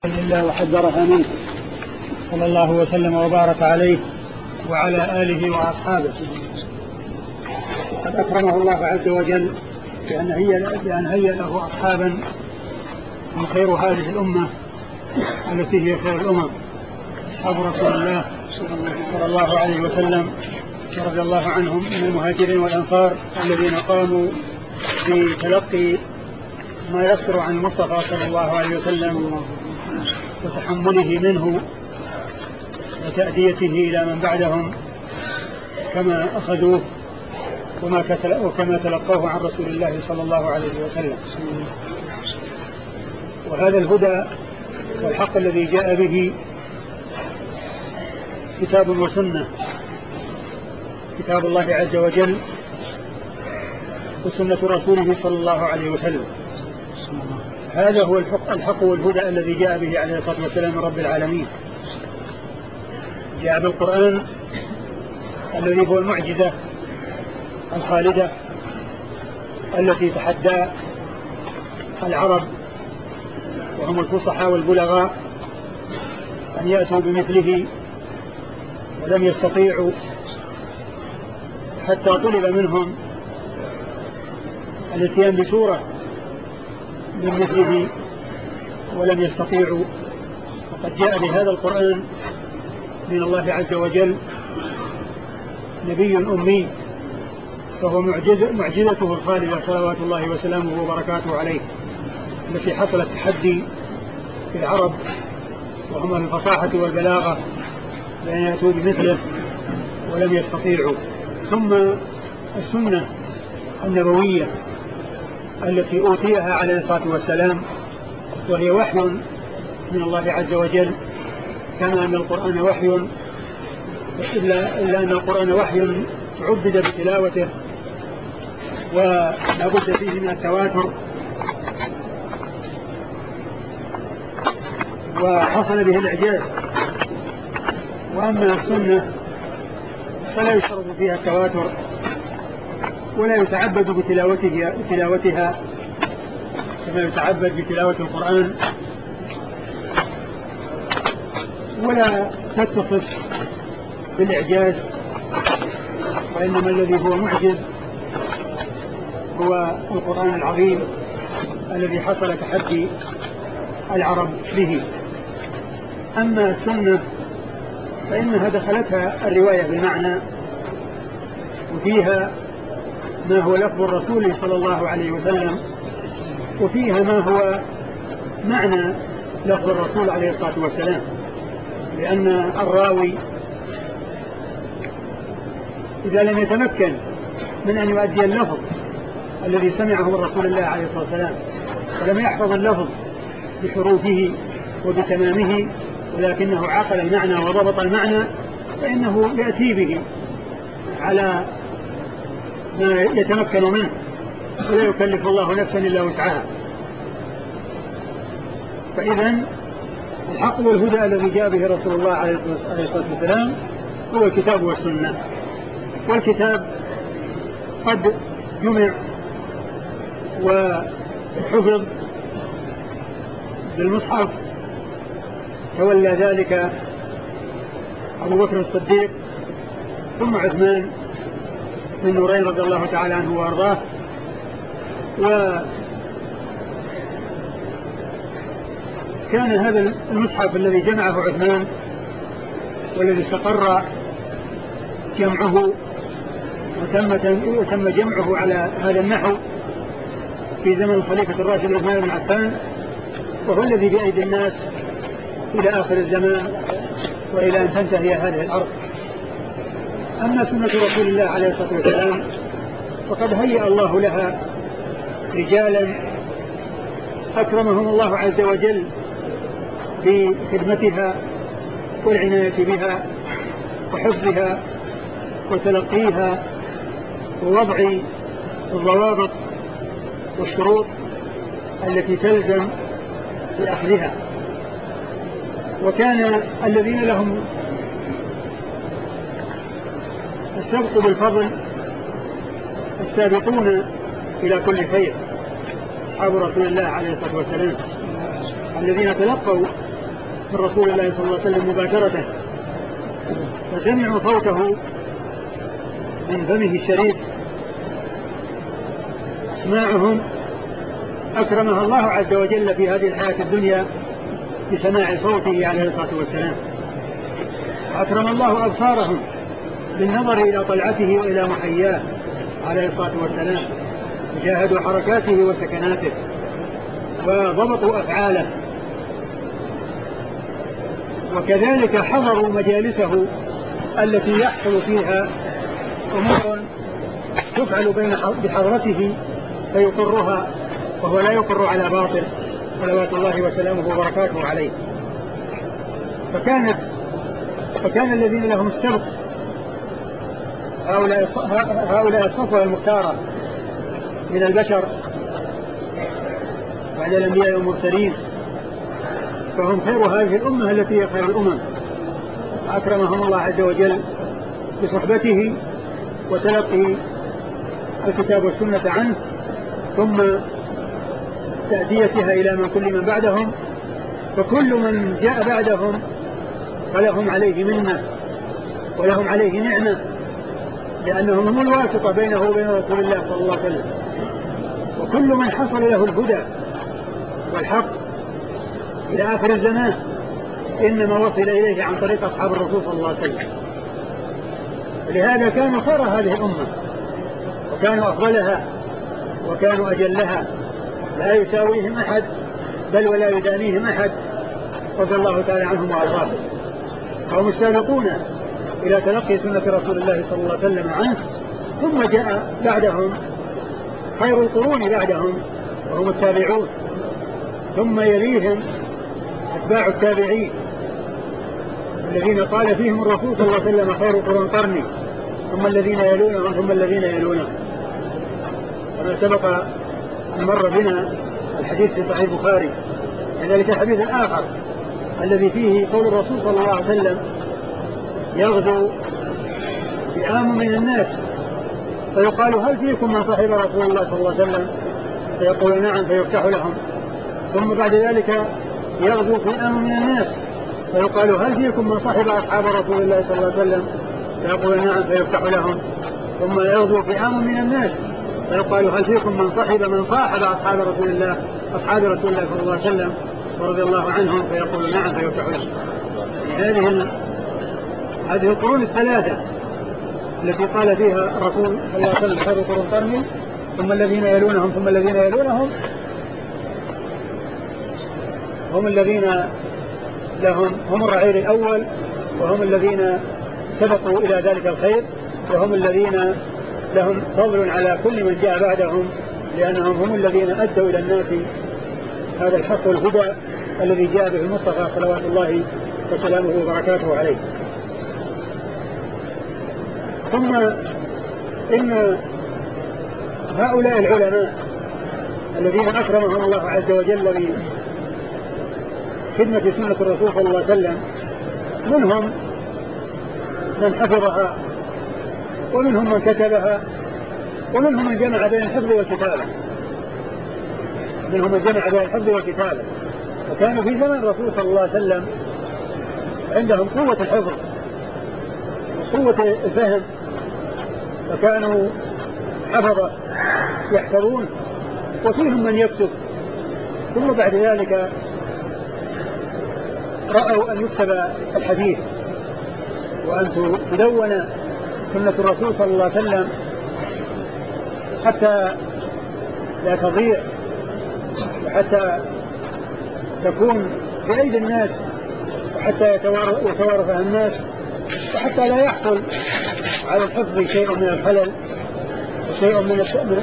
لله وحذرها منه صلى الله وسلم وبارك عليه وعلى آله وأصحابه. قد أكرمه الله عز وجل بأن هيأ له أصحابا من خير هذه الأمة التي هي خير الأمم، أصحاب رسول الله صلى الله عليه وسلم رضي الله عنهم من المهاجرين والأنصار الذين قاموا بتلقي ما يصدر عن المصطفى صلى الله عليه وسلم وتحمله منه وتأديته إلى من بعدهم كما أخذوه وكما تلقوه عن رسول الله صلى الله عليه وسلم. وهذا الهدى والحق الذي جاء به كتاب وسنة، كتاب الله عز وجل وسنة رسوله صلى الله عليه وسلم. هذا هو الحق والهدى الذي جاء به عليه الصلاة والسلام من رب العالمين. جاء بالقرآن الذي هو المعجزة الخالدة التي تحدى العرب وهم الفصحاء والبلغاء أن يأتوا بمثله ولم يستطيعوا، حتى طلب منهم الاتيان بسورة من مثله ولم يستطيعوا. وقد جاء بهذا القرآن من الله عز وجل نبي أمي، فهو معجزته الخالدة صلوات الله وسلامه وبركاته عليه، التي حصلت تحدي في العرب وهم الفصاحة والبلاغة بأن يأتوا بمثله ولم يستطيعوا. ثم السنة النبوية التي أوتيها عليه الصلاة والسلام، وهي وحي من الله عز وجل، كما أن القرآن وحي، إلا أن القرآن وحي عبد بتلاوته ولا بد فيه من التواتر، وحصل به الإعجاز. وأما السنة فلا يشترط فيها التواتر ولا يتعبد بتلاوتها كما يتعبد بتلاوة القرآن، ولا تتصف بالإعجاز، وإنما الذي هو معجز هو القرآن العظيم الذي حصل تحدي العرب به. أما السنة فإنها دخلتها الرواية بالمعنى، وفيها ما هو لفظ الرسول صلى الله عليه وسلم، وفيها ما هو معنى لفظ الرسول عليه الصلاة والسلام، لأن الراوي إذا لم يتمكن من أن يؤدي اللفظ الذي سمعه من رسول الله عليه الصلاة والسلام ولم يحفظ اللفظ بحروفه وبتمامه، ولكنه عقل المعنى وضبط المعنى، فإنه يأتي به على ما يتمكن منه، ولا يكلف الله نفسا إلا وسعها. فإذا الحق والهدى الذي جاء به رسول الله عليه الصلاة والسلام هو الكتاب والسنة. والكتاب قد جمع وحفظ بالمصحف، تولى ذلك أبو بكر الصديق ثم عثمان بن نورين رضي الله تعالى عنه وأرضاه. وكان هذا المصحف الذي جمعه عثمان والذي استقر جمعه وتم جمعه على هذا النحو في زمن الخليفة الراشد عثمان بن عفان، وهو الذي بأيدي الناس إلى آخر الزمان وإلى أن تنتهي هذه الأرض. أما سنة رسول الله عليه الصلاة والسلام فقد هيأ الله لها رجالا أكرمهم الله عز وجل بخدمتها والعناية بها وحفظها وتلقيها ووضع الضوابط والشروط التي تلزم بأخذها. وكان الذين لهم السبق بالفضل السابقون إلى كل خير، أصحاب رسول الله عليه الصلاة والسلام، الذين تلقوا من رسول الله صلى الله عليه وسلم مباشرة، فسمعوا صوته من فمه الشريف. اسماعهم أكرمها الله عز وجل في هذه الحياة الدنيا بسماع صوته عليه الصلاة والسلام. أكرم الله أبصارهم بالنظر إلى طلعته وإلى محياه عليه الصلاة والسلام، وشاهدوا حركاته وسكناته وضبطوا أفعاله، وكذلك حضروا مجالسه التي يحصل فيها أمور تفعل بحضرته فيقرها، وهو لا يقر على باطل، صلوات الله وسلامه وبركاته عليه. فكان الذين لهم السبق هؤلاء الصفوة المختارة من البشر بعد الأنبياء والمرسلين، فهم خير هذه الأمة التي هي خير الأمم. أكرمهم الله عز وجل بصحبته وتلقي الكتاب والسنة عنه، ثم تأديتها إلى كل من بعدهم، فكل من جاء بعدهم فلهم عليه منة ولهم عليه نعمة، لأنهم هم الواسطة بينه وبين رسول الله صلى الله عليه وسلم. وكل من حصل له الهدى والحق إلى آخر الزمان إنما وصل إليه عن طريق أصحاب الرسول صلى الله عليه وسلم. ولهذا كانوا خير هذه الأمة، وكانوا أفضلها، وكانوا أجلها، لا يساويهم أحد بل ولا يدانيهم أحد، رضي الله تعالى عنهم وأرضاهم. وهم السابقون إلى تلقي سنة رسول الله صلى الله عليه وسلم عنه، ثم جاء بعدهم خير القرون بعدهم وهم التابعون، ثم يليهم أتباع التابعين الذين قال فيهم الرسول صلى الله عليه وسلم خير القرون قرني، ثم الذين يلونهم ثم الذين يلونهم. كما سبق أن مر بنا الحديث في صحيح البخاري، كذلك الحديث الآخر الذي فيه قول الرسول صلى الله عليه وسلم يغزو فئام من الناس فيقال هل فيكم من صاحب رسول الله صلى الله عليه وسلم؟ فيقول نعم فيفتح لهم. ثم بعد ذلك يغزو فئام من الناس فيقال هل فيكم من صاحب أصحاب رسول الله صلى الله عليه وسلم؟ فيقول نعم فيفتح لهم. ثم يغزو فئام من الناس فيقال هل فيكم من صاحب أصحاب رسول الله صلى الله عليه وسلم ورضي الله عنهم؟ فيقول نعم فيفتح لهم. هذه القرون الثلاثة التي قال فيها الرسول صلى الله عليه وسلم خير القرون قرني، ثم الذين يلونهم ثم الذين يلونهم، هم الذين هم الرعيل الأول، وهم الذين سبقوا إلى ذلك الخير، وهم الذين لهم فضل على كل من جاء بعدهم، لأنهم هم الذين أدوا إلى الناس هذا الحق والهدى الذي جاء به المصطفى صلوات الله وسلامه وبركاته عليه. ثم إن هؤلاء العلماء الذين أكرمهم الله عز وجل بخدمة سنة الرسول صلى الله عليه وسلم، منهم من حفظها، ومنهم من كتبها، ومنهم من جمع بين الحفظ والكتابة. وكانوا في زمن الرسول صلى الله عليه وسلم عندهم قوة الحفظ وقوة الفهم، فكانوا حفظة يحفظون، وفيهم من يكتب. ثم بعد ذلك رأوا أن يكتب الحديث وأن تدون سنة الرسول صلى الله عليه وسلم حتى لا تضيع، وحتى تكون بأيدي الناس، وحتى يتوارثها الناس، وحتى لا يحصل على الحفظ شيء من الخلل وشيء من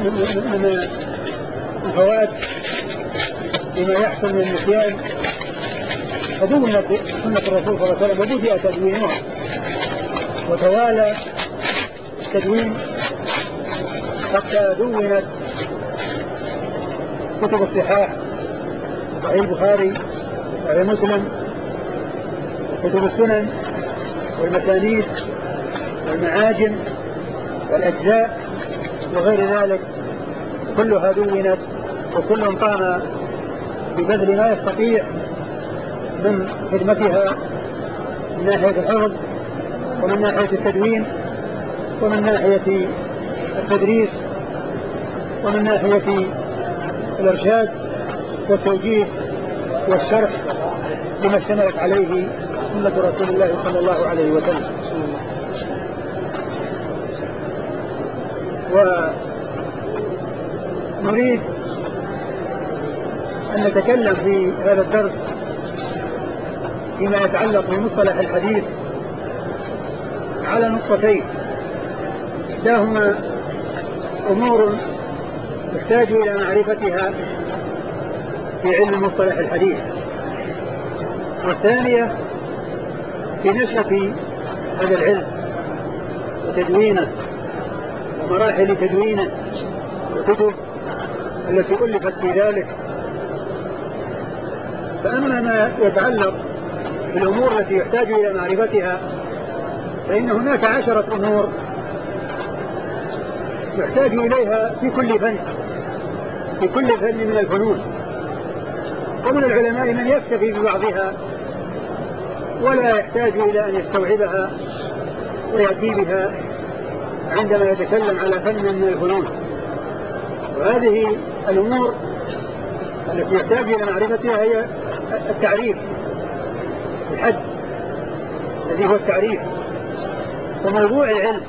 الفوات بما يحصل من النسيان. فدونت سنة الرسول صلى الله عليه وسلم وبدأ تدوينها، وتوالى التدوين حتى دونت كتب الصحاح، صحيح البخاري، صحيح مسلم، كتب السنن والمسانيد والمعاجم والأجزاء وغير ذلك، كلها دونت، وكل قام ببذل ما يستطيع من خدمتها من ناحية الحفظ ومن ناحية التدوين ومن ناحية التدريس ومن ناحية الإرشاد والتوجيه والشرح لما اشتملت عليه سنة رسول الله صلى الله عليه وسلم. ونريد أن نتكلم في هذا الدرس فيما يتعلق بمصطلح الحديث على نقطتين، إحداهما أمور يحتاج إلى معرفتها في علم مصطلح الحديث، والثانية في نشأة هذا العلم وتدوينه ومراحل تدوينه والكتب التي ألفت في ذلك. فأما ما يتعلق بالأمور التي يحتاج إلى معرفتها فإن هناك 10 أمور يحتاج إليها في كل فن من الفنون، ومن العلماء من يكتفي ببعضها ولا يحتاج إلى أن يستوعبها ويأتي بها عندما يتكلم على فن من الفنون. وهذه الأمور التي يحتاج إلى معرفتها هي التعريف، الحد الذي هو التعريف وموضوع العلم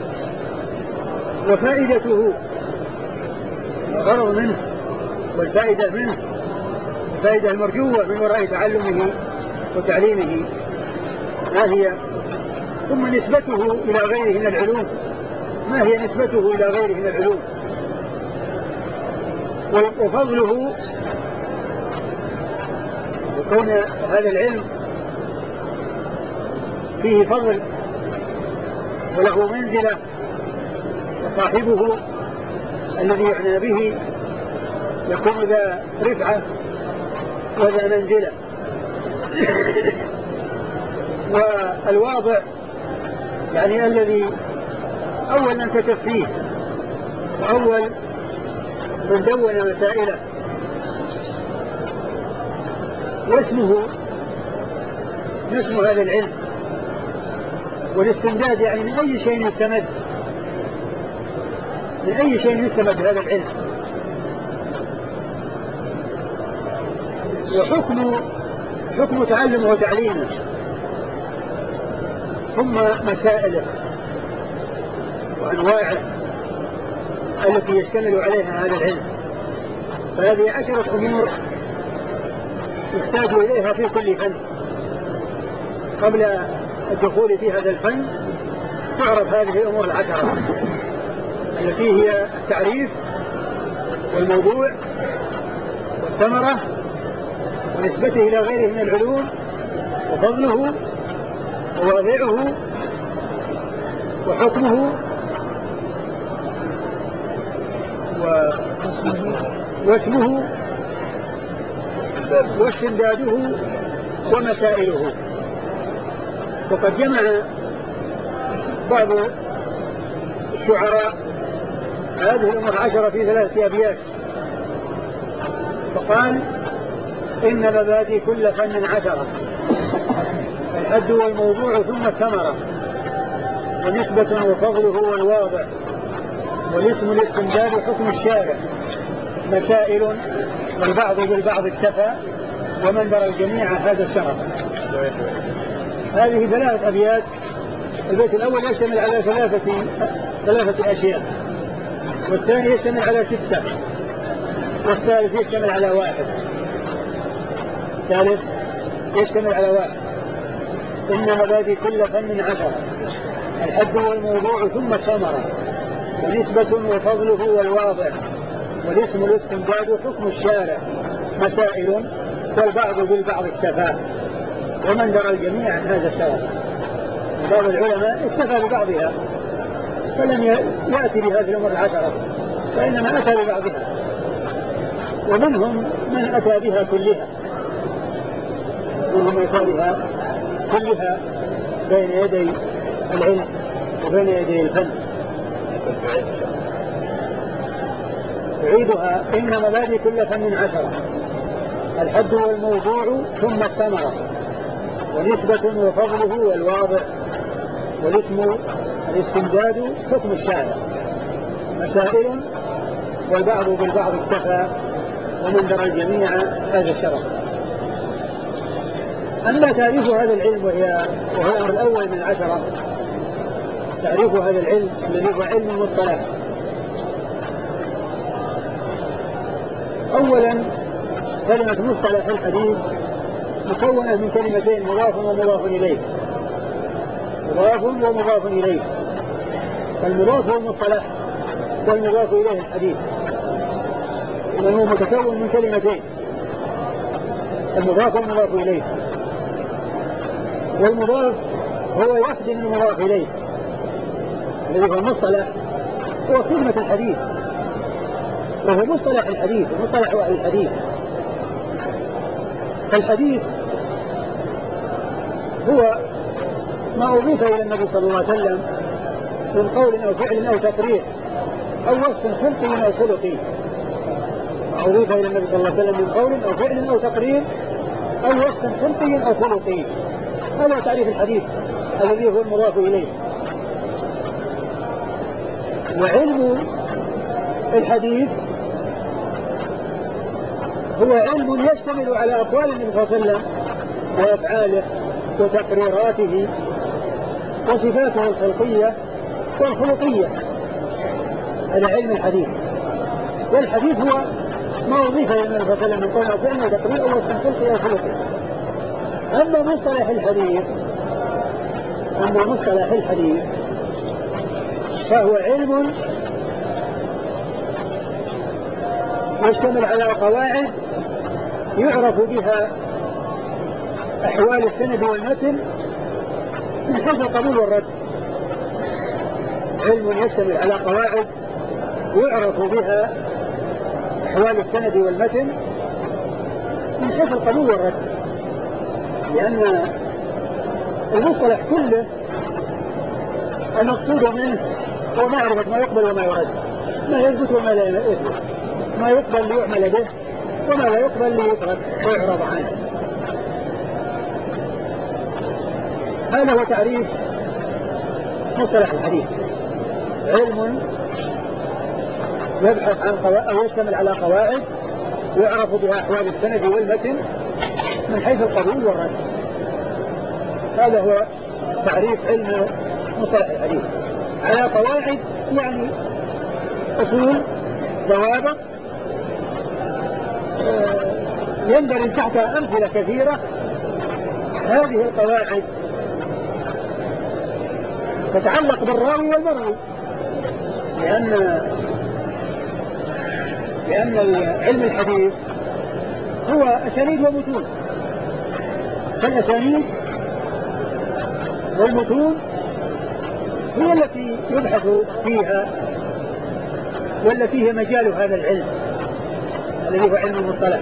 وفائدته الغرض منه والفائدة منه، الفائدة المرجوة من وراء تعلمه وتعليمه ما هي، ثم نسبته إلى غيره من العلوم، ما هي نسبته إلى غيره من العلوم، وفضله، وكون هذا العلم فيه فضل وله منزلة، وصاحبه الذي يعنى به يكون ذا رفعة وذا منزلة. والواضع يعني الذي أول من كتب فيه وأول من دون مسائله، واسمه اسم هذا العلم. والاستمداد يعني من أي شيء يستمد هذا العلم. وحكم تعلمه وتعليمه، ثم مسائله وأنواعه التي يشتمل عليها هذا العلم. فهذه 10 أمور يحتاج إليها في كل فن. قبل الدخول في هذا الفن تعرف هذه الأمور 10 التي هي التعريف والموضوع والثمرة ونسبته إلى غيره من العلوم وفضله وواضعه وحكمه واسمه واستمداده ومسائله. وقد جمع بعض الشعراء هذه الأمور 10 في 3 أبيات، فقال: إن مبادئ كل فن 10، الحد والموضوع ثم الثمرة، ونسبة وفضله والواضع، والاسم الاستمداد حكم الشارع، مسائل والبعض بالبعض اكتفى، ومن درى الجميع هذا الشرف. هذه 3 أبيات. البيت الأول يشتمل على 3 أشياء، والثاني يشتمل على 6، والثالث يشتمل على 1. الثالث يشتمل على 1. إن مبادئ كل فن 10، الحد والموضوع ثم الثمرة، ونسبة وفضله والواضع، والاسم الاستمداد حكم الشارع، مسائل والبعض بالبعض اكتفى، ومن درى الجميع هذا الشرف. بعض العلماء اكتفى ببعضها فلم يأتي بهذه الأمور 10، وإنما أتى ببعضها، ومنهم من أتى بها كلها، بين يدي العلم وبين يدي الفن. أعيدها: إن مبادئ كل فن 10، الحد والموضوع ثم الثمرة، ونسبة وفضله والواضع، والاسم الاستمداد حكم الشارع، مسائل والبعض بالبعض اكتفى، ومن درى الجميع هذا الشرف. أما تعريف هذا العلم وهو الأمر الأول من 10، تعريف هذا العلم الذي هو علم المصطلح. أولا كلمة مصطلح الحديث مكونة من كلمتين، مضاف ومضاف إليه. مضاف ومضاف إليه، فالمضاف هو المصطلح والمضاف إليه الحديث، إنه متكون من كلمتين، المضاف والمضاف إليه. والمضاف هو يخدم المضاف إليه الذي هو المصطلح، هو خدمة الحديث، وهو مصطلح الحديث ومصطلح أهل الحديث. فالحديث هو ما أضيف إلى النبي صلى الله عليه وسلم من قول أو فعل أو تقرير أو وصف خلقي أو خلقي، ما أضيف إلى النبي صلى الله عليه وسلم من قول أو فعل أو تقرير أو وصف خلقي أو خلقي، هذا تعريف الحديث الذي هو المضاف إليه. وعلم الحديث هو علم يشتمل على أقوال النبي صلى الله عليه وسلم وأفعاله وتقريراته وصفاته الخلقية والخلقية، هذا علم الحديث. والحديث هو ما أضيف إلى النبي صلى الله عليه وسلم من قول أو فعل أو تقرير أو وصف خلقي أو خلقي. أما مصطلح الحديث فهو علم يشتمل على قواعد يعرف بها أحوال السند والمتن من حيث القبول والرد. علم يشتمل على قواعد يعرف بها أحوال السند والمتن من حيث القبول والرد، لأن المصطلح كله المقصود منه هو معرفة ما يقبل وما يرد، ما يثبت وما لا يثبت، ما يقبل ليعمل به وما لا يقبل ليترك ويعرض عنه. هذا هو تعريف مصطلح الحديث، علم يبحث عن أو يشتمل على قواعد يعرف بها أحوال السند والمتن من حيث القبول والرد. هذا هو تعريف علم مصطلح الحديث، على قواعد يعني أصول ضوابط يندرج تحتها أمثلة كثيرة. هذه القواعد تتعلق بالراوي والمروي، لأن علم الحديث هو أسانيد ومتون، فالأسانيد والمتون هي التي يبحث فيها والتي هي مجال هذا العلم الذي هو علم المصطلح.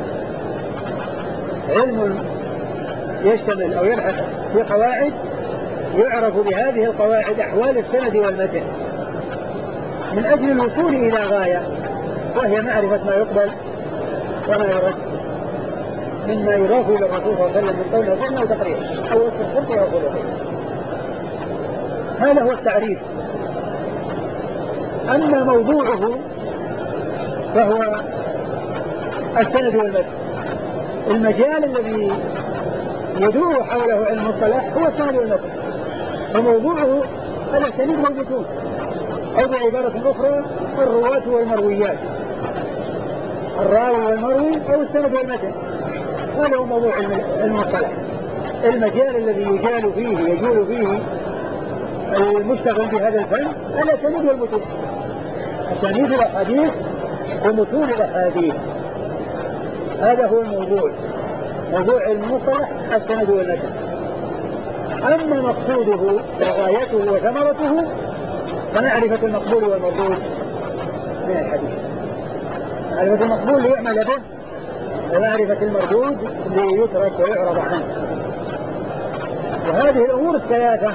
علم يشتمل أو يبحث في قواعد يعرف بهذه القواعد أحوال السند والمتن من أجل الوصول إلى غاية، وهي معرفة ما يقبل وما يرد مما يضاف إلى الرسول صلى الله عليه وسلم من قول أو فعل أو تقرير أو وصف خلقي أو خلقي. هذا هو التعريف. أما موضوعه فهو السند والمتن، المجال الذي يدور حوله علم المصطلح هو السند والمتن، فموضوعه الأسانيد والمتون، أو بعبارة أخرى الرواة والمرويات، الراوي والمروي أو السند والمتن. هذا هو موضوع علم المصطلح، المجال الذي يجول فيه المشتغل بهذا الفن الأسانيد والمتون، أسانيد الأحاديث ومتون الأحاديث. هذا هو الموضوع، موضوع علم المصطلح السند والمتن. أما مقصوده وغايته وثمرته فمعرفة المقبول والمردود من الحديث، معرفة المقبول ليعمل به ومعرفة المردود ليترك ويعرض عنه. وهذه الأمور الثلاثة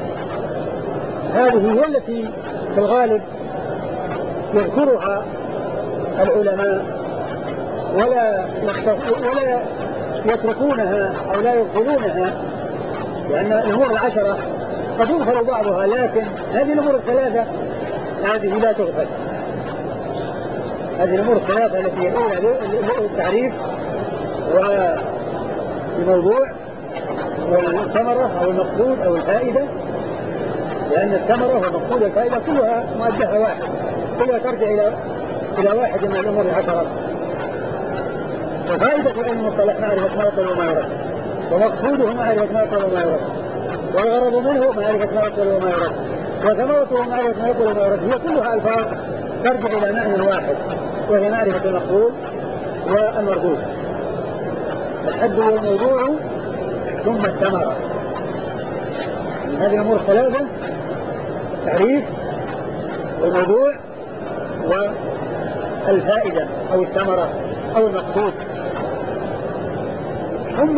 هذه هي التي في الغالب يذكرها العلماء ولا يتركونها أو لا يغفلونها، لأن الأمور العشرة قد يغفل بعضها، لكن هذه الأمور الثلاثة هذه لا تغفل. هذه الأمور الثلاثة التي هي الأولى التعريف والموضوع والثمرة أو المقصود أو الفائدة، لأن الثمرة والمقصود والفائدة كلها مؤدها واحد، كلها ترجع إلى واحد من الأمور العشرة. ففائدة علم المصطلح معرفة ما يقبل وما يرد، ومقصوده معرفة ما يقبل وما يرد، والغرض منه معرفة ما يقبل وما يرد، وثمرته معرفة ما يقبل وما يرد. هي كلها ألفاظ ترجع إلى معنى واحد، وهي معرفة المقصود والمردود. الحد والموضوع ثم الثمرة. هذه الأمور الثلاثة: التعريف والموضوع والفائدة أو الثمرة أو المقصود. ثم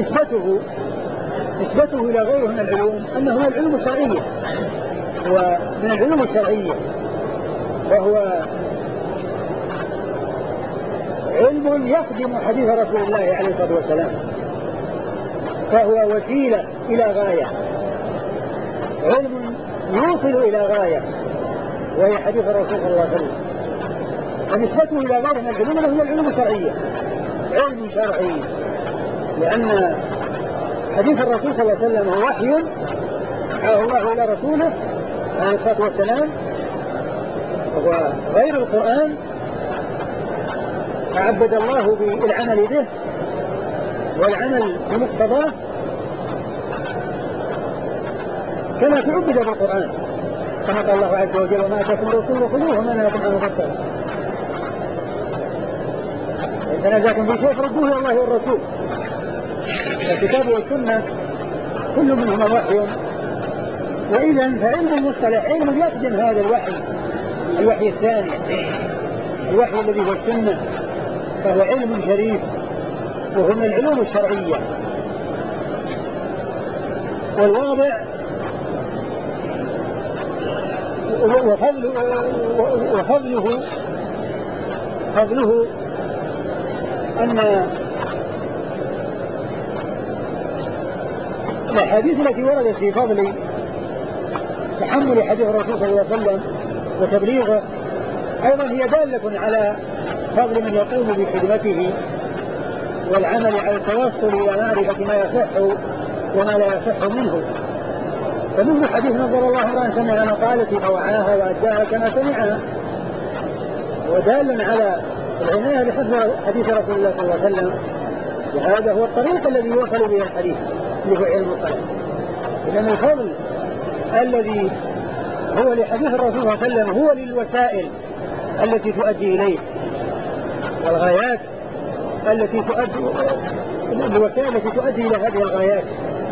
نسبته إلى غيره من العلوم أنه العلوم الشرعية، ومن العلوم الشرعية وهو علم يخدم حديث رسول الله عليه الصلاة والسلام، فهو وسيلة إلى غاية، علم يوصل إلى غاية وهي حديث الرسول صلى الله عليه وسلم. ونسبته إلى غيره من العلوم هي العلوم الشرعية، علم شرعي، لأن حديث الرسول صلى الله عليه وسلم هو وحي أوحاه الله إلى رسوله عليه الصلاة والسلام، وغير القرآن تعبد الله بالعمل به والعمل بمقتضاه كما تعبد بالقرآن، كما قال الله عز وجل: وما أتاكم الرسول فخذوه وما نهاكم عنه فانتهوا، إن تنازعتم في شيء فردوه إلى الله والرسول. الكتاب والسنة كل منهما وحي، وإذا فعلم المصطلح علم يخدم هذا الوحي الثاني، الوحي الذي هو السنة، فهو علم شريف وهو من العلوم الشرعية. والواضع وفضله أن الأحاديث التي وردت في فضل تحمل حديث الرسول صلى الله عليه وسلم وتبليغه أيضا هي دالة على فضل من يقوم بخدمته والعمل على التوصل إلى معرفة ما يصح وما لا يصح منه. فمنه حديث: نظر الله امرأ سمع مقالتي فوعاها وأداها كما سمعها، ودال على العناية بحفظ حديث رسول الله صلى الله عليه وسلم، وهذا هو الطريق الذي يوصل به الحديث اللي هو علم الصلاة. إنما الفضل الذي هو لحديث الرسول صلى الله عليه وسلم هو للوسائل التي تؤدي إليه، والغايات التي تؤدي إلى هذه الغايات.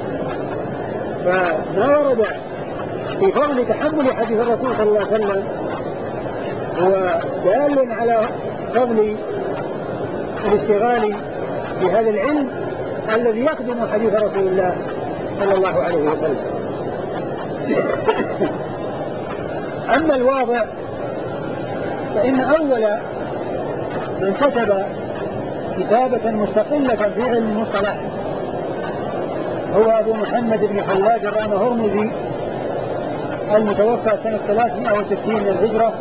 فما ورد في فضل تحمل حديث الرسول صلى الله عليه وسلم هو دال على فضل الاشتغال بهذا العلم الذي يخدم حديث رسول الله صلى الله عليه وسلم. أما الواضع فإن أول من كتب كتابة مستقلة في علم المصطلح هو أبو محمد بن خلاد الرامهرمزي المتوفى سنة 360 من الهجرة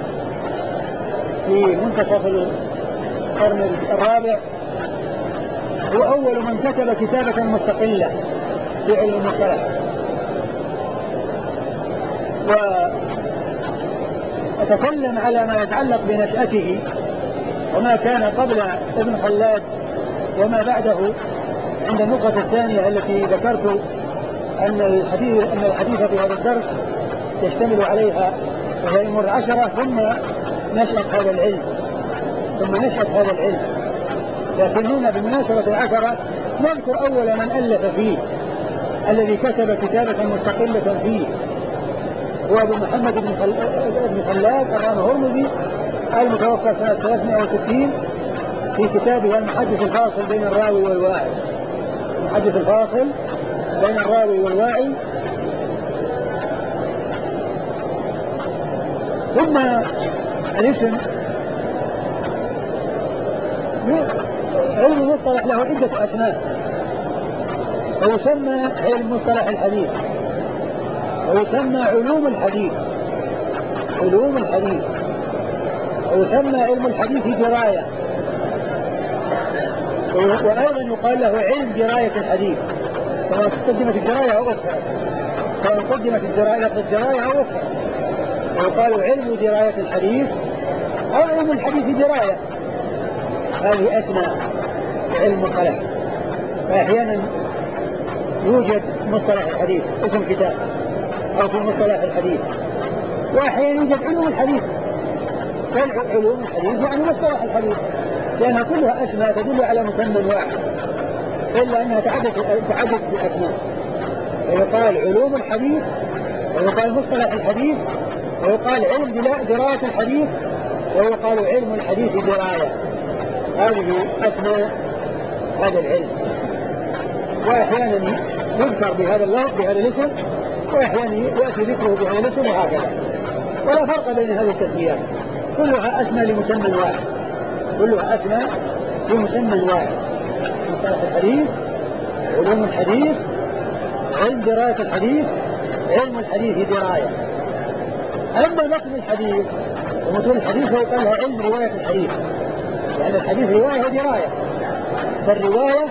في منتصف القرن الرابع. هو أول من كتب كتابة مستقلة في علم المصطلح. وأتكلم على ما يتعلق بنشأته وما كان قبل ابن خلاد وما بعده عند النقطة الثانية التي ذكرت أن الحديث في هذا الدرس يشتمل عليها، وهي الأمور العشرة ثم نشأة هذا العلم. لكن هنا بمناسبة العشرة نذكر أول من ألف فيه الذي كتب كتابة مستقلة فيه هو أبو محمد بن خلاد الرامهرمزي المتوفى سنة 360 في كتابه المحدث الفاصل بين الراوي والواعي. المحدث الفاصل بين الراوي والواعي. ثم الاسم علم المصطلح له عدة أسماء، ويسمى علم مصطلح الحديث، ويسمى علوم الحديث، ويسمى علم الحديث دراية، وأيضا يقال له علم دراية الحديث، سواء قدمت الدراية أو أخرى، أو أخرى، ويقال علم دراية الحديث أو علم الحديث دراية. هذه أسماء علم مصطلح. فأحيانا يوجد مصطلح الحديث اسم كتاب أو في مصطلح الحديث، وأحيانا يوجد علوم الحديث. علوم الحديث يعني مصطلح الحديث، لأنها كلها أسماء تدل على مسمى واحد، إلا أنها تعدد الأسماء. ويقال علوم الحديث، ويقال مصطلح الحديث، ويقال علم دراية الحديث، ويقال علم الحديث دراية. هذه أسماء هذا العلم. وأحيانا يذكر بهذا اللفظ بهذا الاسم، وأحيانا يأتي ذكره بهذا الاسم، وهكذا. ولا فرق بين هذه التسميات، كلها أسماء لمسمى واحد، مصطلح الحديث، علوم الحديث، علم دراية الحديث، علم الحديث دراية. أما متن الحديث ومتون الحديث فيقال لها علم رواية الحديث، لأن الحديث رواية ودراية. فالرواية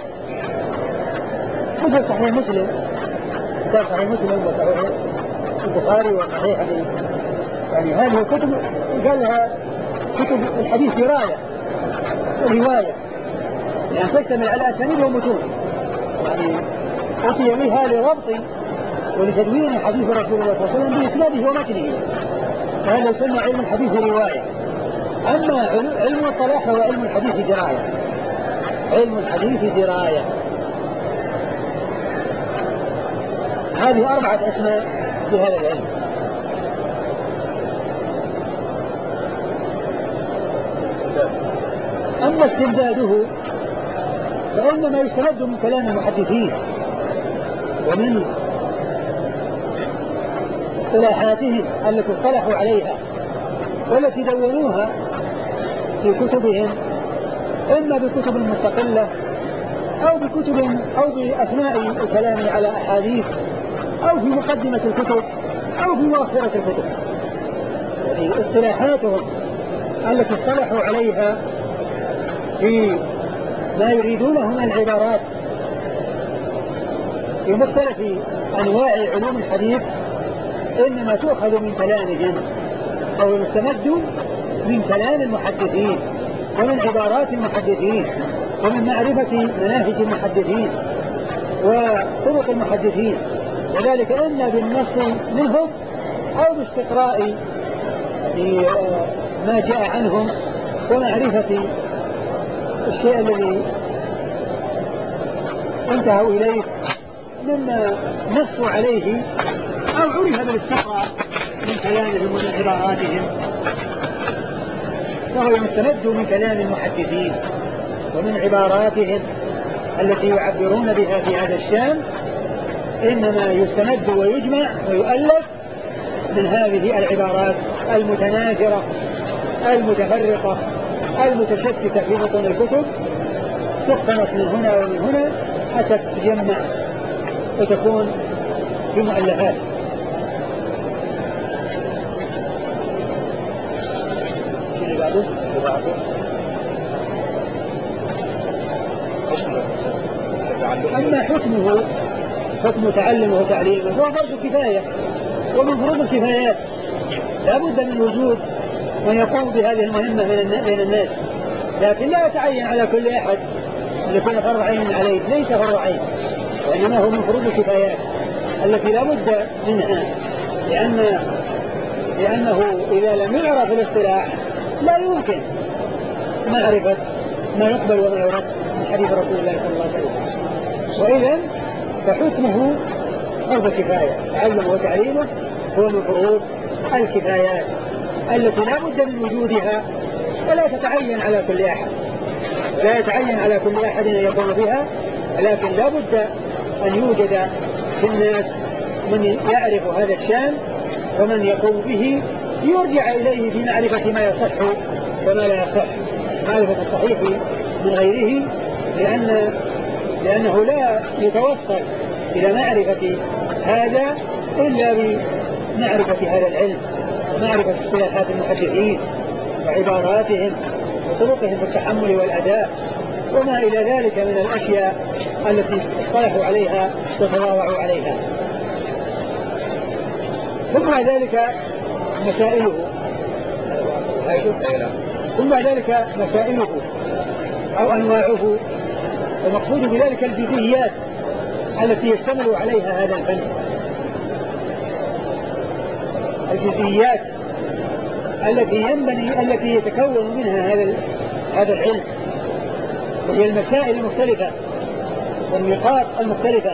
مثل صحيح مسلم، كتاب صحيح مسلم وصحيح البخاري وصحيح يعني هذه الكتب قال لها كتب الحديث دراية ورواية، يعني تشتمل على أسانيد ومتون، يعني أتي بها لربط ولتدوين حديث رسول الله صلى الله عليه وسلم بإسناده ومتنه، فهذا يسمى علم الحديث رواية. أما علم الصلاح هو علم الحديث دراية. هذه 4 أسماء لهذا العلم. أما استمداده فإنما يستمد من كلام المحدثين ومن اصطلاحاتهم التي اصطلحوا عليها والتي دونوها في كتبهم، إما بكتب مستقلة أو بأثناء الكلام على أحاديث، أو في مقدمة الكتب، أو في مؤخرة الكتب. يعني اصطلاحاتهم التي اصطلحوا عليها في ما يريدونه من العبارات في مختلف أنواع علوم الحديث إنما تؤخذ من كلامهم أو يستمد من كلام المحدثين ومن عبارات المحدثين ومن معرفة مناهج المحدثين وطرق المحدثين، وذلك إما بالنص منهم أو باستقراء ما جاء عنهم ومعرفة الشيء الذي انتهوا إليه مما نصوا عليه أو عرف بالاستقراء من كلامهم ومن عباراتهم. فهو يستمد من كلام المحدثين ومن عباراتهم التي يعبرون بها في هذا الشام، إنما يستمد ويجمع ويؤلف من هذه العبارات المتناثرة المتفرقة المتشتتة في بطن الكتب، تقتنص من هنا ومن هنا حتى تتجمع وتكون في مؤلفات. أما حكم تعلمه وتعليمه هو فرض كفاية ومن فروض الكفايات، لا بد من وجود من يقوم بهذه المهمة بين الناس، لكن لا يتعين على كل أحد أن يكون فرض عين عليه، ليس فرض عين، وإنما هو من فروض الكفايات التي لا بد منها، لأنه إذا لم يعرف الاصطلاح لا يمكن معرفة ما يقبل وما يرد من حديث رسول الله صلى الله عليه وسلم. وإذن فحكمه فرض كفاية، تعلمه وتعليمه هو من فروض الكفايات التي لا بد من وجودها ولا تتعين على كل أحد أن يقوم بها، لكن لا بد أن يوجد في الناس من يعرف هذا الشأن ومن يقوم به يرجع إليه في معرفة ما يصح وما لا يصح، معرفة الصحيح من غيره، لأنه لا يتوصل إلى معرفة هذا إلا بمعرفة هذا العلم ومعرفة اصطلاحات المحدثين وعباراتهم وطرقهم في التحمل والأداء وما إلى ذلك من الأشياء التي اصطلحوا عليها وتواضعوا عليها. ثم ذلك مسائله أو أنواعه، المقصود بذلك الجزئيات التي يشتمل عليها هذا الفن، الجزئيات التي يتكون منها هذا العلم، وهي المسائل المختلفة والنقاط المختلفة،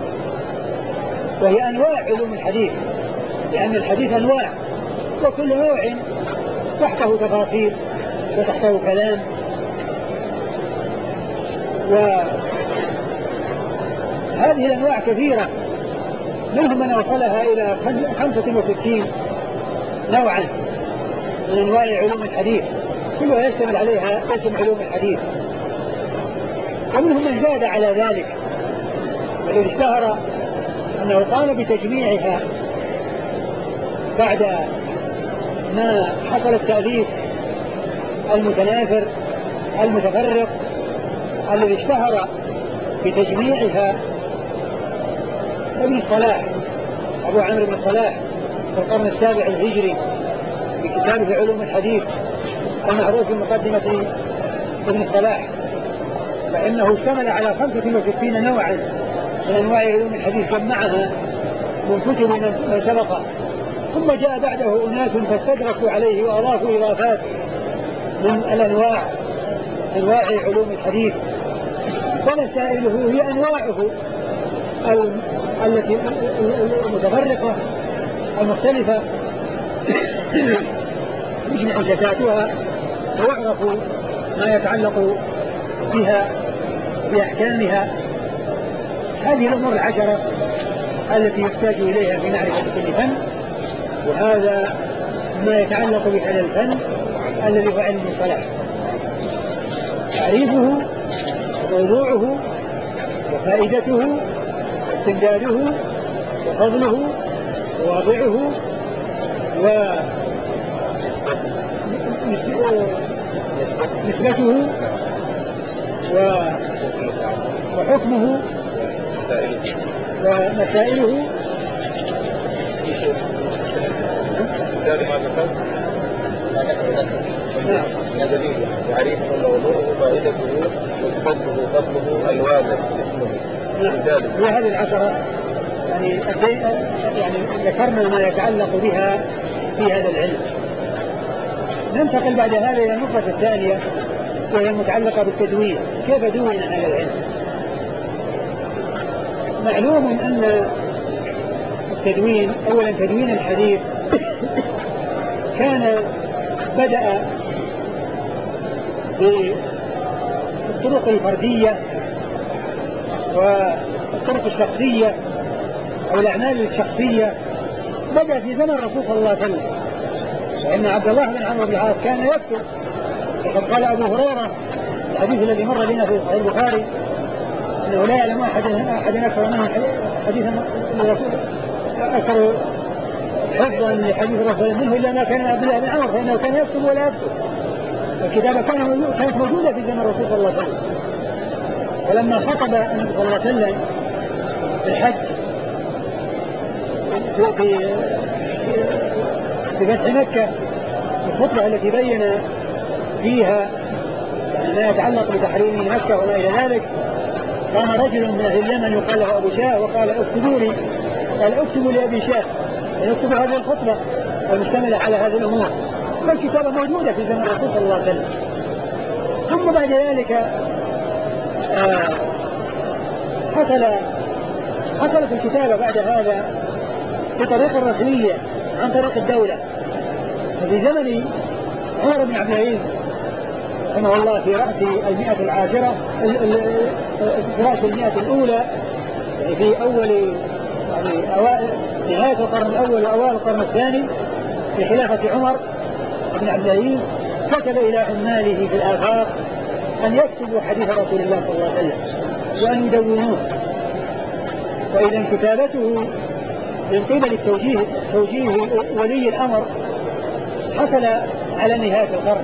وهي أنواع علوم الحديث، لأن الحديث أنواع وكل نوع تحته تفاصيل وتحته كلام. وهذه الأنواع كثيرة، منهم من أوصلها إلى 65 نوعا من أنواع علوم الحديث، كلها يشتمل عليها اسم علوم الحديث. ومنهم من زاد على ذلك، والذي اشتهر أنه قام بتجميعها بعد ما حصل التأليف المتناثر المتفرق الذي اشتهر بتجميعها ابن الصلاح، أبو عمرو بن الصلاح في القرن السابع الهجري في كتابه علوم الحديث المعروف بمقدمة ابن الصلاح، فإنه اشتمل على 65 نوعا من أنواع علوم الحديث، جمعها من كتب من سبقه. ثم جاء بعده أناس فاستدركوا عليه وأضافوا إضافات من أنواع علوم الحديث. فمسائله هي أنواعه التي المتفرقة المختلفة يجمع شتاتها ويعرف ما يتعلق بها بأحكامها. هذه الأمور العشرة التي يحتاج إليها في معرفة كل فن، وهذا ما يتعلق بهذا الفن الذي هو علم المصطلح: تعريفه وموضوعه وفائدته واستمداده وفضله وواضعه ونسبته وحكمه ومسائله. تعريفه وموضوعه وفائدته ونسبته وفضله الواضح. وهذه العشرة يعني ذكرنا ما يتعلق بها في هذا العلم. ننتقل بعد هذا إلى النقطة الثانية، وهي المتعلقة بالتدوين. كيف دون هذا العلم؟ معلوم أن التدوين، أولا تدوين الحديث كان بدأ بالطرق الفردية والطرق الشخصية أو الأعمال الشخصية، بدأ في زمن الرسول صلى الله عليه وسلم، فإن عبد الله بن عمرو بن العاص كان يكتب. وقد قال أبو هريرة الحديث الذي مر بنا في صحيح البخاري أنه لا يعلم أحد أكثر منه حديثا الرسول أكثر حفظا لحديث الرسول منه إلا ما كان عبد الله بن عمرو، فإنه كان يكتب ولا يكتب. الكتابة كانت موجودة في زمن الرسول صلى الله عليه وسلم. ولما خطب النبي صلى الله عليه وسلم في الحج في فتح مكة، الخطبة التي بين فيها ما يتعلق بتحريم مكة وما إلى ذلك، قام رجل من أهل اليمن يقال له أبو شاه وقال اكتبوا لي، قال اكتبوا لأبي شاه ونكتب هذه الخطبة المشتملة على هذه الأمور. فالكتابة موجودة في زمن الرسول صلى الله عليه وسلم. ثم بعد ذلك حصلت الكتابة بعد هذا بطريقة رسمية عن طريق الدولة. ففي زمن عمر بن عبد العزيز رحمه الله في رأس 110 في رأس 100 الأولى، يعني في أول نهاية القرن الأول وأوائل القرن الثاني في خلافة عمر بن عبد العزيز، كتب إلى عماله في الآفاق أن يكتبوا حديث رسول الله صلى الله عليه وسلم وأن يدونوه. وإذا كتابته من قبل توجيه ولي الأمر حصل على نهاية القرن.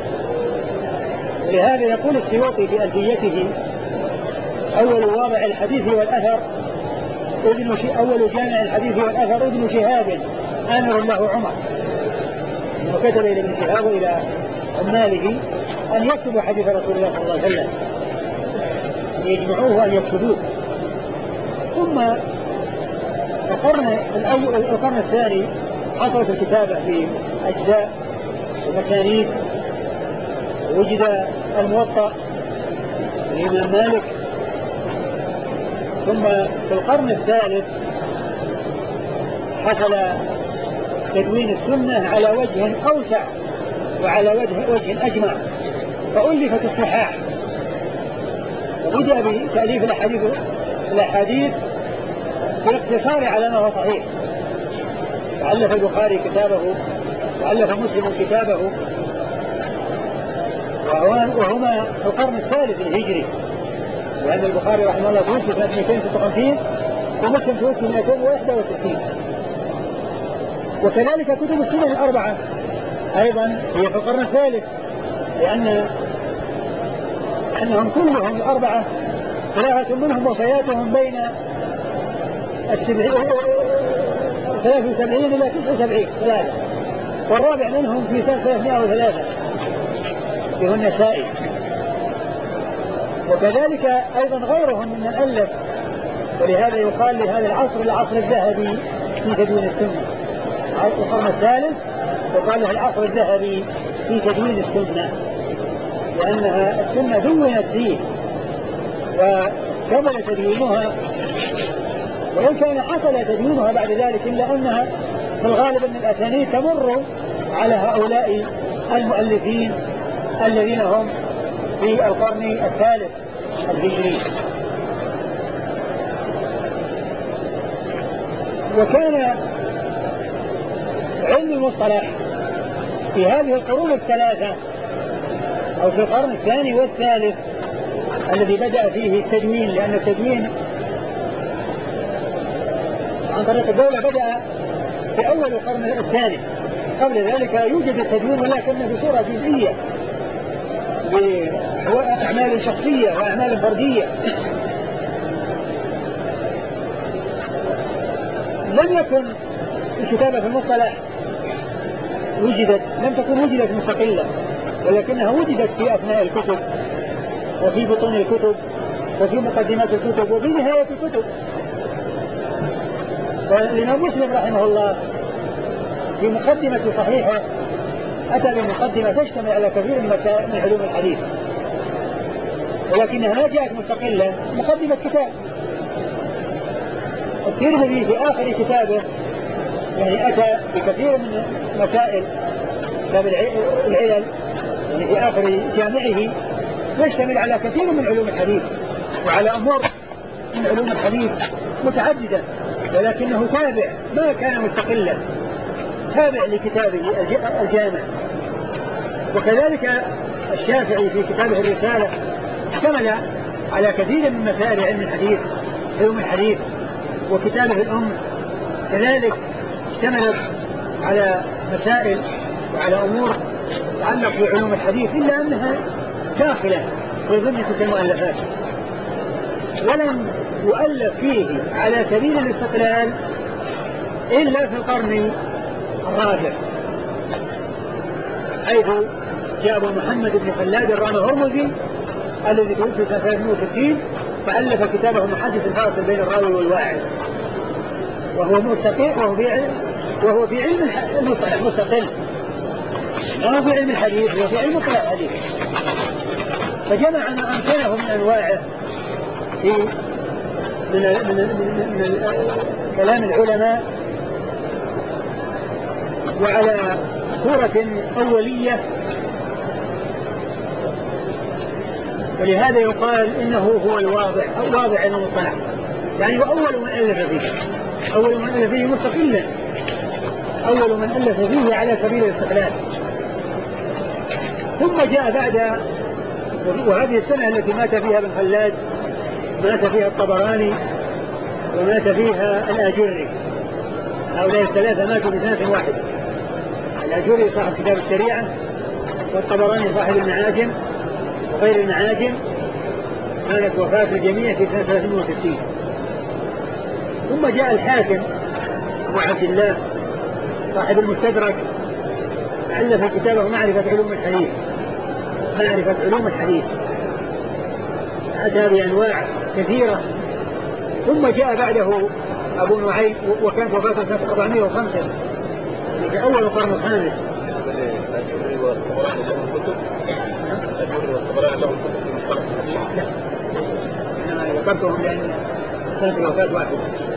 ولهذا يقول السيوطي في ألفيته: أول واضع الحديث والأثر أول جامع الحديث والأثر ابن شهاب آمر له عمر. وكتب إلى ابن شهاب وإلى عماله أن يكتبوا حديث رسول الله صلى الله عليه وسلم، يجمعوه وأن يكتبوه. ثم القرن الثاني حصلت الكتابة في أجزاء ومسانيد، وجد الموطأ للإمام مالك. ثم في القرن الثالث حصل تدوين السنة على وجه أوسع وعلى وجه أجمع، فألفت الصحاح، وبدأ بتأليف الأحاديث بالاقتصار على ما هو صحيح. وألف البخاري كتابه وألف مسلم كتابه، وهما في القرن الثالث الهجري، لأن البخاري رحمه الله توفي سنة 256 ومسلم توفي 261. وكذلك كتب السنن الأربعة أيضا هي في القرن الثالث، لأنهم كلهم الأربعة 3 منهم وفياتهم بين 73 إلى 79 ثلاثة، والرابع منهم في سنة 303 وهو النسائي. وكذلك أيضا غيرهم من ألف، ولهذا يقال لهذا العصر الذهبي في تدوين السنة. القرن الثالث يقال له العصر الذهبي في تدوين السنة، لأنها السنة دونت فيه وكمل تدوينها، وإن كان حصل تدوينها بعد ذلك إلا أنها في الغالب أن الأسانيد تمر على هؤلاء المؤلفين الذين هم في القرن الثالث الهجري. وكان علم المصطلح في هذه القرون الثلاثة أو في القرن الثاني والثالث الذي بدأ فيه التدوين، لأن التدوين عن طريق الدولة بدأ في أول القرن الثاني. قبل ذلك يوجد التدوين ولكن بصورة جزئية بأعمال شخصية وأعمال فردية. لم يكن الكتابة في المصطلح لم تكن وجدت مستقلة، ولكنها وجدت في أثناء الكتب وفي بطون الكتب وفي مقدمات الكتب وفي نهاية الكتب. فالإمام مسلم رحمه الله في مقدمة صحيحه أتى بمقدمة تشتمل على كثير من مسائل من علوم الحديث، ولكنها ما جاءت مستقلة مقدمة كتاب. الترمذي في آخر كتابه يعني أتى بكثير من مسائل كتاب العلل، يعني في آخر جامعه يشتمل على كثير من علوم الحديث وعلى أمور من علوم الحديث متعددة، ولكنه تابع ما كان مستقلا، تابع لكتابه الجامع. وكذلك الشافعي في كتابه الرسالة اشتمل على كثير من مسائل علم الحديث علوم الحديث، وكتابه الأم كذلك اشتملت على مسائل وعلى أمور تتعلق بعلوم الحديث، إلا أنها داخلة في ضمن تلك المؤلفات، ولم يؤلف فيه على سبيل الاستقلال إلا في القرن الرابع، حيث جاء أبو محمد بن خلاد الرامي هرمزي الذي توفي سنة 360 فألف كتابه محدث الفاصل بين الراوي والواعظ، وهو مستقل وهو في علم المصطلح مستقل، ما هو في علم الحديث، هو في علم مصطلح الحديث. فجمع ما أمكنه من أنواعه من كلام العلماء وعلى صورة أولية، ولهذا يقال إنه هو الواضع أو واضع المصطلح، يعني وأول من ألف فيه، أول من ألف فيه مستقلا، أول من ألف فيه على سبيل الاستقلال. ثم جاء بعد وهذه السنة التي مات فيها ابن خلاد مات فيها الطبراني ومات فيها الآجري. هؤلاء الثلاثة ماتوا في سنة واحدة. الآجري صاحب كتاب الشريعة، والطبراني صاحب المعاجم وغير المعاجم. كانت وفاة الجميع في سنة 63. ثم جاء الحاكم أبو عبد الله صاحب المستدرك، ألف كتابه معرفة علوم الحديث. معرفة علوم الحديث أتى بأنواع كثيرة. ثم جاء بعده أبو نعيم، وكانت وفاته سنة 405 في أول القرن الخامس. الأجوري والطبراني لهم كتب؟ الأجوري والطبراني لهم كتب في مصطلح الحديث؟ لا، أنا ذكرتهم لأن سنة الوفاة واحدة.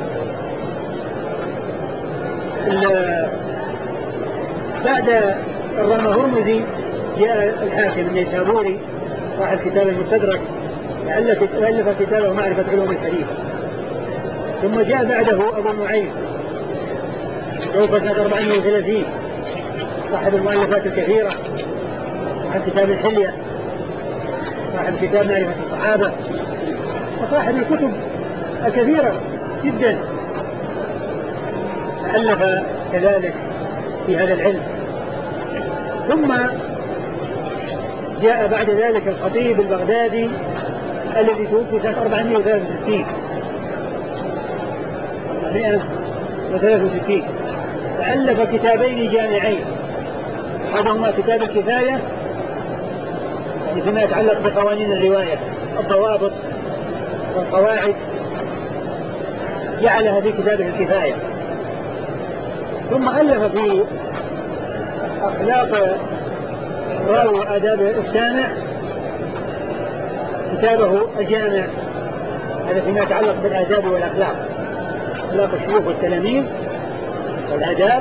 بعد الرام هرمزي جاء الحاكم النيسابوري صاحب كتاب المستدرك، ألف كتابه معرفة علوم الحديث. ثم جاء بعده أبو نعيم توفى سنة 430 صاحب المؤلفات الكثيرة، صاحب كتاب الحلية، صاحب كتاب معرفة الصحابة، وصاحب الكتب الكثيرة جدا. ألف كذلك في هذا العلم. ثم جاء بعد ذلك الخطيب البغدادي الذي توفي سنة 463 فألف كتابين جامعين. أحدهما كتاب الكفاية يعني فيما يتعلق بقوانين الرواية، الضوابط والقواعد، جعلها في كتابه الكفاية. ثم ألف في أخلاق راوي وآداب السامع كتابه الجامع، هذا فيما يتعلق بالآداب والأخلاق، أخلاق الشيوخ والتلاميذ والآداب.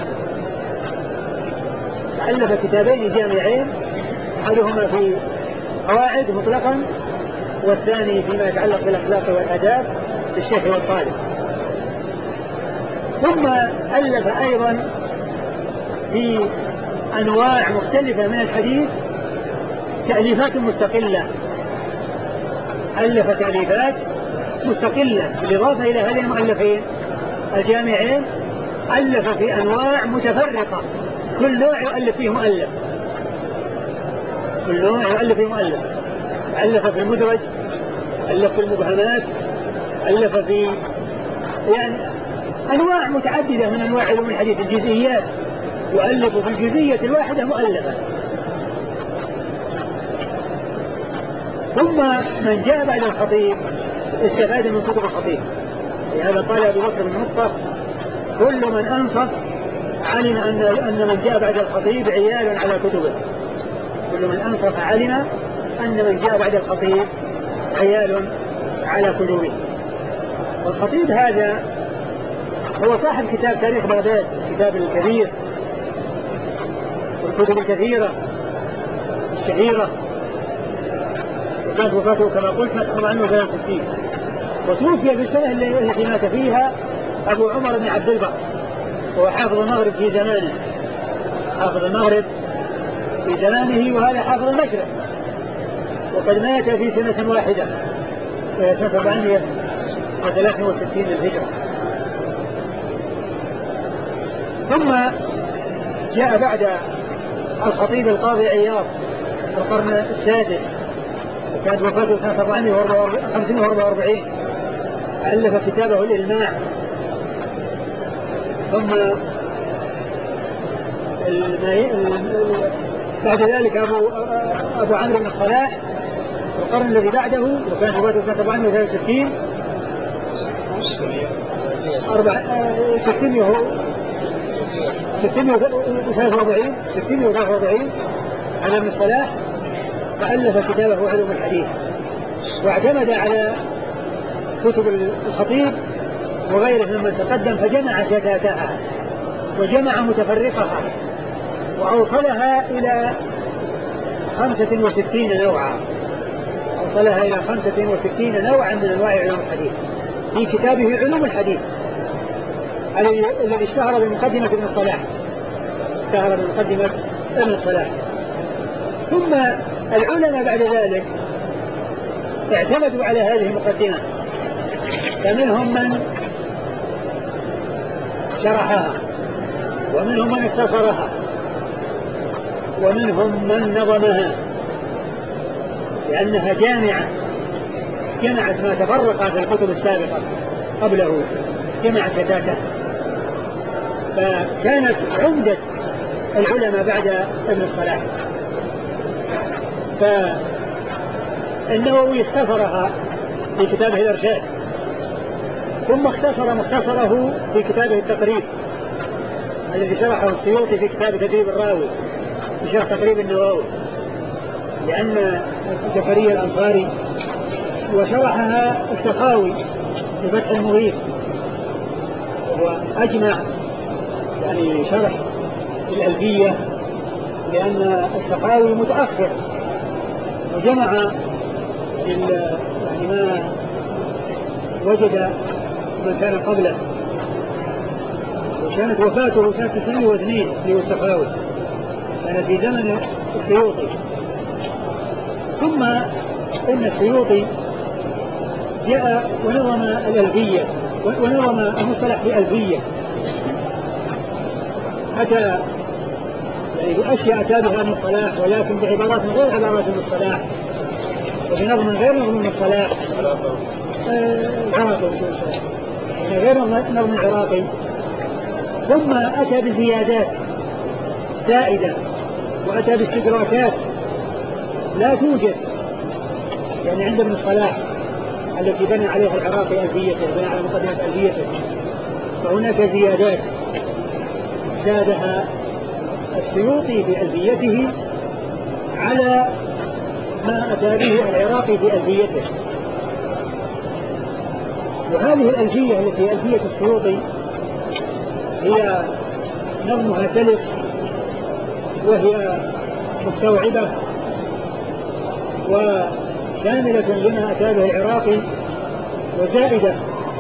ألف كتابين جامعين، أحدهما في قواعد مطلقا، والثاني فيما يتعلق بالأخلاق والآداب للشيخ والطالب. ثم ألف أيضا في أنواع مختلفة من الحديث تأليفات مستقلة. ألف تأليفات مستقلة بالإضافة إلى هذه المؤلفين الجامعين. ألف في أنواع متفرقة، كل نوع يؤلف فيه مؤلف، كل نوع يؤلف فيه مؤلف. ألف في المدرج، ألف في المبهمات، ألف في يعني أنواع متعددة من أنواع علوم الحديث، الجزئيات، يؤلف في الجزئية الواحدة مؤلفة. ثم من جاء بعد الخطيب استفاد من كتب الخطيب، لهذا قال أبو بكر بن نطة: كل من أنصف علم أن من جاء بعد الخطيب عيال على كتبه. كل من أنصف علم أن من جاء بعد الخطيب عيال على كتبه. والخطيب هذا هو صاحب كتاب تاريخ بغداد، الكتاب الكبير والكتب الكثيرة الشهيرة، وكانت وفاته كما قلت 463. وتوفي في السنة التي مات فيها أبو عمر بن عبد البر، هو حافظ المغرب في زمانه، حافظ المغرب في زمانه، وهذا حافظ المشرق، وقد مات في سنة واحدة وهي سنة 463 للهجرة. ثم جاء بعد الخطيب القاضي عياض في القرن السادس، وكانت وفاته سنة 444، ألف كتابه الإلماع. ثم بعد ذلك أبو عمرو بن الصلاح في القرن الذي بعده، وكانت وفاته سنة 463 643 على ابن الصلاح، فألف كتابه علوم الحديث، واعتمد على كتب الخطيب وغيره ممن تقدم، فجمع شتاتها وجمع متفرقها وأوصلها إلى 65 نوعا، أوصلها إلى 65 نوعا من أنواع علوم الحديث في كتابه علوم الحديث الذي اشتهر بمقدمة ابن الصلاح، اشتهر بمقدمة ابن الصلاح. ثم العلماء بعد ذلك اعتمدوا على هذه المقدمة، فمنهم من شرحها، ومنهم من اختصرها، ومنهم من نظمها، لأنها جامعة، جمعت ما تفرق في الكتب السابقة قبله، جمعت شتاته، فكانت عمدة العلماء بعد ابن الصلاح. فالنووي اختصرها في كتابه الإرشاد، ثم اختصر مختصره في كتابه التقريب الذي شرحه السيوطي في كتاب تدريب الراوي بشرح تقريب النووي، لأن زكريا الأنصاري، وشرحها السخاوي بفتح المغيث، وهو أجمع يعني شرح الألفية، لأن السخاوي متأخر وجمع يعني ما وجد من كان قبله، وكانت وفاته سنة 92 للسخاوي، كان في زمن السيوطي. ثم إن السيوطي جاء ونظم الألفية، ونظم المصطلح بألفية، أتى يعني بأشياء أتى بها من الصلاح، ولكن بعبارات غير عبارات من الصلاح، وبنظم غير نظم من الصلاح العراقي، يعني غير نظم العراقي. ثم أتى بزيادات زائدة، وأتى باستدراكات لا توجد يعني عند ابن الصلاح التي بنى عليها العراقي ألفيته، بنى على مقدمة ألفيته، فهناك زيادات زادها السيوطي في ألفيته على ما أتى به العراقي في ألفيته. وهذه الألفية التي هي ألفية السيوطي هي نظمها سلس، وهي مستوعبة وشاملة لما أتى به العراقي وزائدة،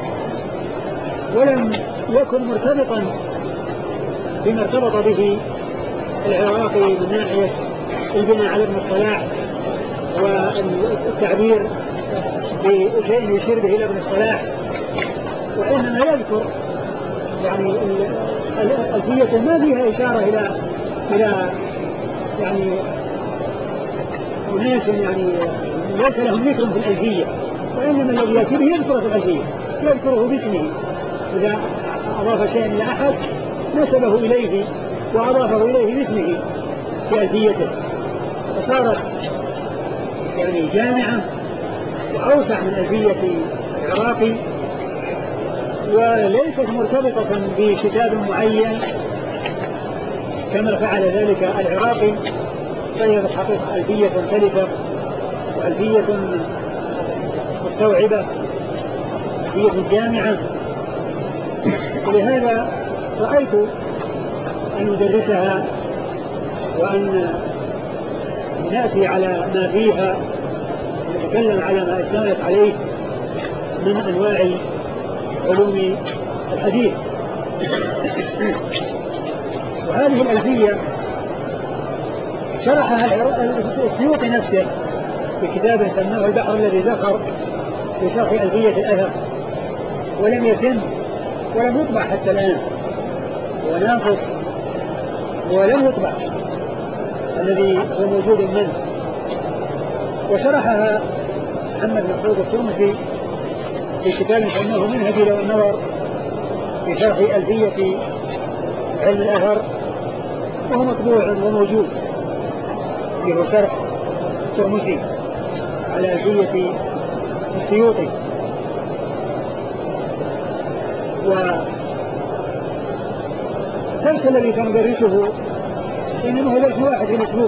ولم يكن مرتبطا بما ارتبط به العراقي من ناحية البناء على ابن الصلاح والتعبير بشيء يشير به إلى ابن الصلاح، وإنما يذكر يعني ألفية ما فيها إشارة إلى يعني أناس يعني ليس لهم ذكر في الألفية، وإنما الذي يأتي به يذكره في الألفية، يذكره باسمه، إذا أضاف شيئا إلى أحد نسبه إليه وأضافه إليه باسمه في ألفيته، فصارت يعني جامعة وأوسع من ألفية العراقي، وليست مرتبطة بكتاب معين كما فعل ذلك العراقي، فهي في الحقيقة ألفية سلسة، وألفية مستوعبة، ألفية جامعة. ولهذا رأيت أن ندرسها وأن نأتي على ما فيها ونتكلم على ما اشتملت عليه من أنواع علوم الحديث. وهذه الألفية شرحها السيوطي نفسه في كتاب سماه البحر الذي زخر بشرح ألفية الأثر، ولم يتم ولم يطبع حتى الآن، وناقص ولم يطبع الذي هو موجود منه. وشرحها محمد محفوظ الترمسي في كتاب سماه منهج لو النظر في شرح ألفية علم الأثر، وهو مطبوع وموجود، له شرح الترمسي على ألفية السيوطي. والدرس الذي سندرسه إنما هو درس واحد في الأسبوع،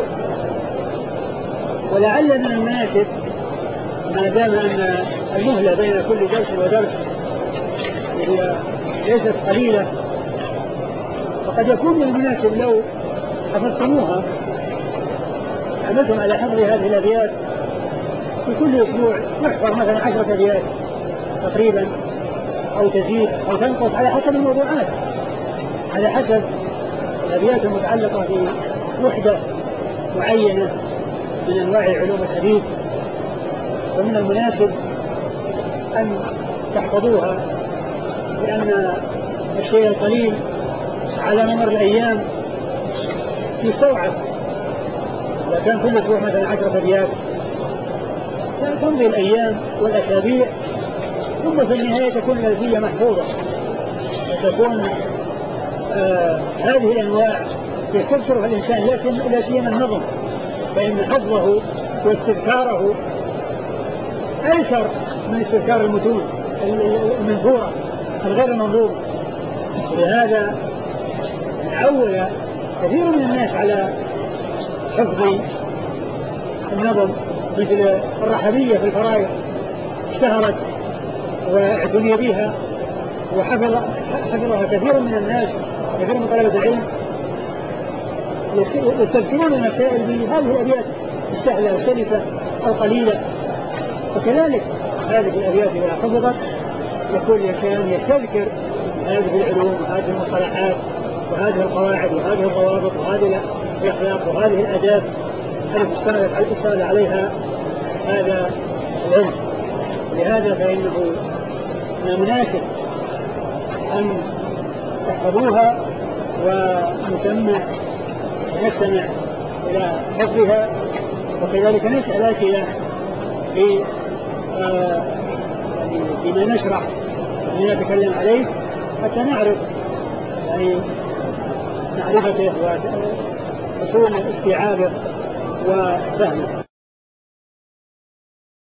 ولعل من المناسب ما دام أن المهلة بين كل درس ودرس هي ليست قليلة، فقد يكون من المناسب لو حفظتموها، عملتم على حفظ هذه الأبيات في كل أسبوع، نحفظ مثلا 10 أبيات تقريبا، أو تزيد أو تنقص على حسب الموضوعات، على حسب الأبيات المتعلقة بوحدة معينة من أنواع علوم الحديث، ومن المناسب أن تحفظوها، لأن الشيء القليل على ممر الأيام يستوعب. إذا كان كل أسبوع مثلا 10 أبيات تمضي الأيام والأسابيع، ثم في النهاية تكون الألفية محفوظة، وتكون هذه الأنواع يستذكرها الإنسان، لا سيما النظم، فإن حفظه واستذكاره أيسر من استذكار المتون المنثورة الغير المنظومة. لهذا عول كثير من الناس على حفظ النظم، مثل الرحبية في الفرائض اشتهرت واعتني بها وحفظها كثير من الناس، كثير من طلبة العلم يستذكرون المسائل بهذه الأبيات السهلة السلسة القليلة. وكذلك هذه الأبيات إذا حفظت يكون الإنسان يستذكر هذه العلوم وهذه المصطلحات وهذه القواعد وهذه الضوابط وهذه الأخلاق وهذه الآداب التي استند عليها هذا العلم. لهذا فإنه من المناسب أن تحفظوها ونستمع إلى حفظها، وكذلك نسأل أسئلة فيما نشرح وما نتكلم عليه حتى نعرف معرفته وحصول استيعابه وفهمه.